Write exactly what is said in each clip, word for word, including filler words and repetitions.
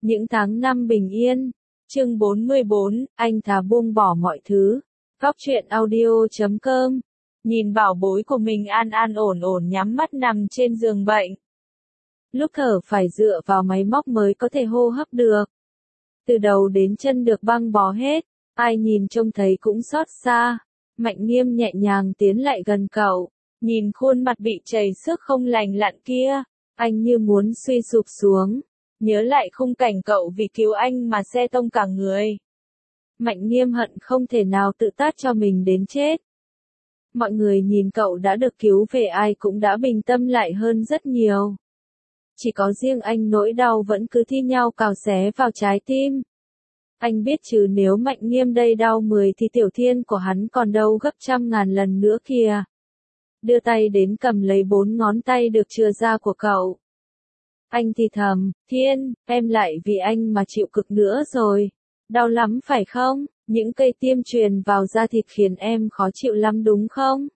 Những tháng năm bình yên. Chương bốn mươi bốn, anh thà buông bỏ mọi thứ. Góc truyện audio chấm com. Nhìn bảo bối của mình an an ổn ổn nhắm mắt nằm trên giường bệnh. Lúc thở phải dựa vào máy móc mới có thể hô hấp được. Từ đầu đến chân được băng bó hết, ai nhìn trông thấy cũng xót xa. Mạnh Nghiêm nhẹ nhàng tiến lại gần cậu, nhìn khuôn mặt bị chảy xước không lành lặn kia, anh như muốn suy sụp xuống. Nhớ lại khung cảnh cậu vì cứu anh mà xe tông cả người. Mạnh Nghiêm hận không thể nào tự tát cho mình đến chết. Mọi người nhìn cậu đã được cứu về ai cũng đã bình tâm lại hơn rất nhiều. Chỉ có riêng anh nỗi đau vẫn cứ thi nhau cào xé vào trái tim. Anh biết chứ nếu Mạnh Nghiêm đây đau mười thì Tiểu Thiên của hắn còn đâu gấp trăm ngàn lần nữa kìa. Đưa tay đến cầm lấy bốn ngón tay được chừa ra của cậu. Anh thì thầm, Thiên, em lại vì anh mà chịu cực nữa rồi. Đau lắm phải không? Những cây tiêm truyền vào da thịt khiến em khó chịu lắm đúng không?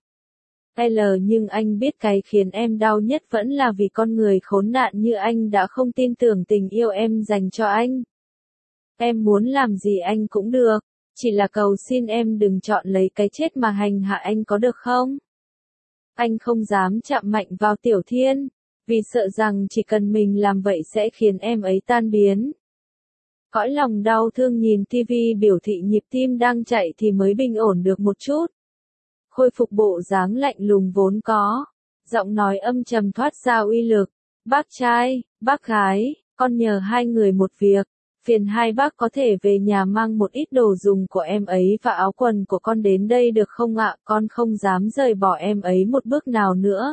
L nhưng anh biết cái khiến em đau nhất vẫn là vì con người khốn nạn như anh đã không tin tưởng tình yêu em dành cho anh. Em muốn làm gì anh cũng được, chỉ là cầu xin em đừng chọn lấy cái chết mà hành hạ anh có được không? Anh không dám chạm mạnh vào Tiểu Thiên, vì sợ rằng chỉ cần mình làm vậy sẽ khiến em ấy tan biến. Cõi lòng đau thương nhìn tivi biểu thị nhịp tim đang chạy thì mới bình ổn được một chút. Khôi phục bộ dáng lạnh lùng vốn có, giọng nói âm trầm thoát ra uy lực. Bác trai, bác gái, con nhờ hai người một việc, phiền hai bác có thể về nhà mang một ít đồ dùng của em ấy và áo quần của con đến đây được không ạ? Con không dám rời bỏ em ấy một bước nào nữa.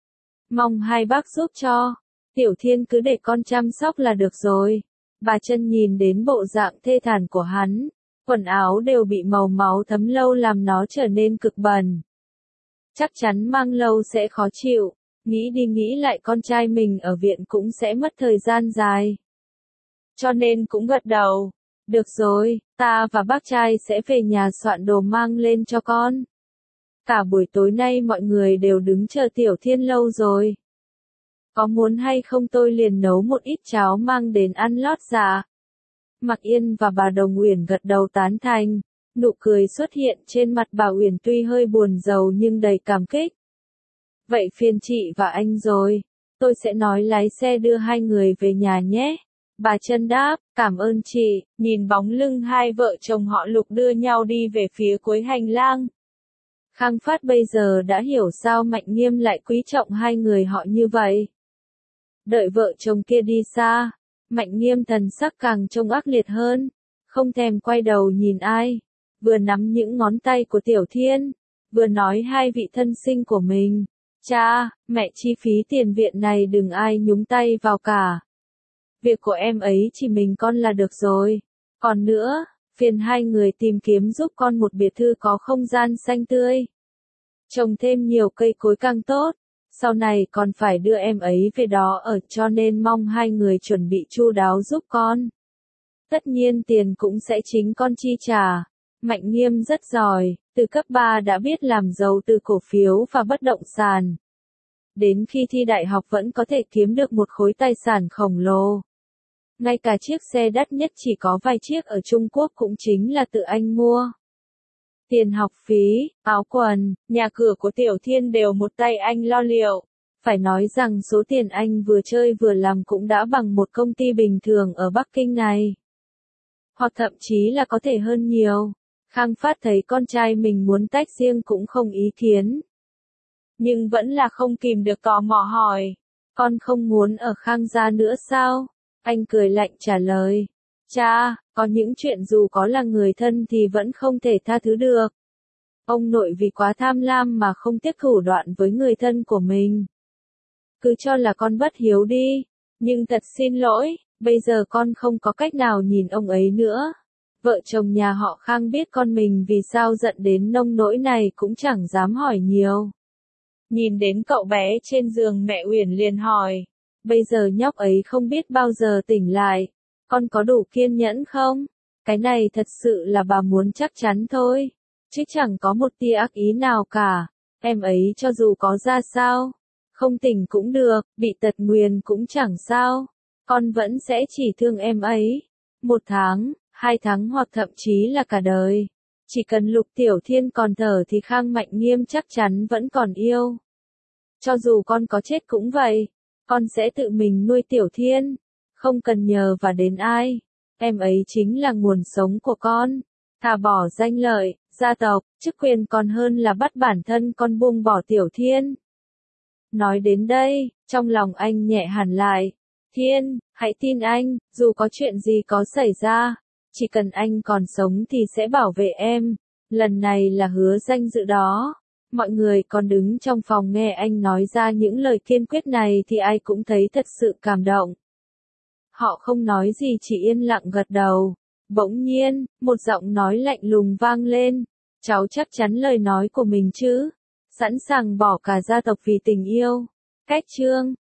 Mong hai bác giúp cho. Tiểu Thiên cứ để con chăm sóc là được rồi. Bà Trân nhìn đến bộ dạng thê thảm của hắn, quần áo đều bị màu máu thấm lâu làm nó trở nên cực bẩn. Chắc chắn mang lâu sẽ khó chịu, nghĩ đi nghĩ lại con trai mình ở viện cũng sẽ mất thời gian dài. Cho nên cũng gật đầu, được rồi, ta và bác trai sẽ về nhà soạn đồ mang lên cho con. Cả buổi tối nay mọi người đều đứng chờ Tiểu Thiên lâu rồi. Có muốn hay không tôi liền nấu một ít cháo mang đến ăn lót dạ. Mạc Yên và bà Đồng Uyển gật đầu tán thành, nụ cười xuất hiện trên mặt bà Uyển tuy hơi buồn rầu nhưng đầy cảm kích. Vậy phiền chị và anh rồi, tôi sẽ nói lái xe đưa hai người về nhà nhé. Bà Trân đáp, cảm ơn chị, nhìn bóng lưng hai vợ chồng họ Lục đưa nhau đi về phía cuối hành lang. Khang Phát bây giờ đã hiểu sao Mạnh Nghiêm lại quý trọng hai người họ như vậy. Đợi vợ chồng kia đi xa, Mạnh Nghiêm thần sắc càng trông ác liệt hơn, không thèm quay đầu nhìn ai, vừa nắm những ngón tay của Tiểu Thiên, vừa nói hai vị thân sinh của mình, cha, mẹ chi phí tiền viện này đừng ai nhúng tay vào cả. Việc của em ấy chỉ mình con là được rồi, còn nữa, phiền hai người tìm kiếm giúp con một biệt thự có không gian xanh tươi. Trồng thêm nhiều cây cối càng tốt. Sau này còn phải đưa em ấy về đó ở cho nên mong hai người chuẩn bị chu đáo giúp con. Tất nhiên tiền cũng sẽ chính con chi trả. Mạnh Nghiêm rất giỏi, từ cấp ba đã biết làm giàu từ cổ phiếu và bất động sản. Đến khi thi đại học vẫn có thể kiếm được một khối tài sản khổng lồ. Ngay cả chiếc xe đắt nhất chỉ có vài chiếc ở Trung Quốc cũng chính là tự anh mua. Tiền học phí, áo quần, nhà cửa của Tiểu Thiên đều một tay anh lo liệu. Phải nói rằng số tiền anh vừa chơi vừa làm cũng đã bằng một công ty bình thường ở Bắc Kinh này. Hoặc thậm chí là có thể hơn nhiều. Khang Phát thấy con trai mình muốn tách riêng cũng không ý kiến. Nhưng vẫn là không kìm được tò mò hỏi. Con không muốn ở Khang gia nữa sao? Anh cười lạnh trả lời. Cha, có những chuyện dù có là người thân thì vẫn không thể tha thứ được. Ông nội vì quá tham lam mà không tiếc thủ đoạn với người thân của mình. Cứ cho là con bất hiếu đi, nhưng thật xin lỗi, bây giờ con không có cách nào nhìn ông ấy nữa. Vợ chồng nhà họ Khang biết con mình vì sao giận đến nông nỗi này cũng chẳng dám hỏi nhiều. Nhìn đến cậu bé trên giường mẹ Uyển liền hỏi, bây giờ nhóc ấy không biết bao giờ tỉnh lại. Con có đủ kiên nhẫn không? Cái này thật sự là bà muốn chắc chắn thôi. Chứ chẳng có một tia ác ý nào cả. Em ấy cho dù có ra sao, không tỉnh cũng được, bị tật nguyền cũng chẳng sao. con vẫn sẽ chỉ thương em ấy. Một tháng, hai tháng hoặc thậm chí là cả đời. Chỉ cần Lục Tiểu Thiên còn thở thì Khang Mạnh Nghiêm chắc chắn vẫn còn yêu. Cho dù con có chết cũng vậy, con sẽ tự mình nuôi Tiểu Thiên, không cần nhờ và đến ai. Em ấy chính là nguồn sống của con. Thà bỏ danh lợi, gia tộc, chức quyền còn hơn là bắt bản thân con buông bỏ Tiểu Thiên. Nói đến đây, trong lòng anh nhẹ hẳn lại. Thiên, hãy tin anh, dù có chuyện gì có xảy ra, chỉ cần anh còn sống thì sẽ bảo vệ em. Lần này là hứa danh dự đó. Mọi người còn đứng trong phòng nghe anh nói ra những lời kiên quyết này thì ai cũng thấy thật sự cảm động. Họ không nói gì chỉ yên lặng gật đầu. Bỗng nhiên, một giọng nói lạnh lùng vang lên. Cháu chắc chắn lời nói của mình chứ? Sẵn sàng bỏ cả gia tộc vì tình yêu. Cách chương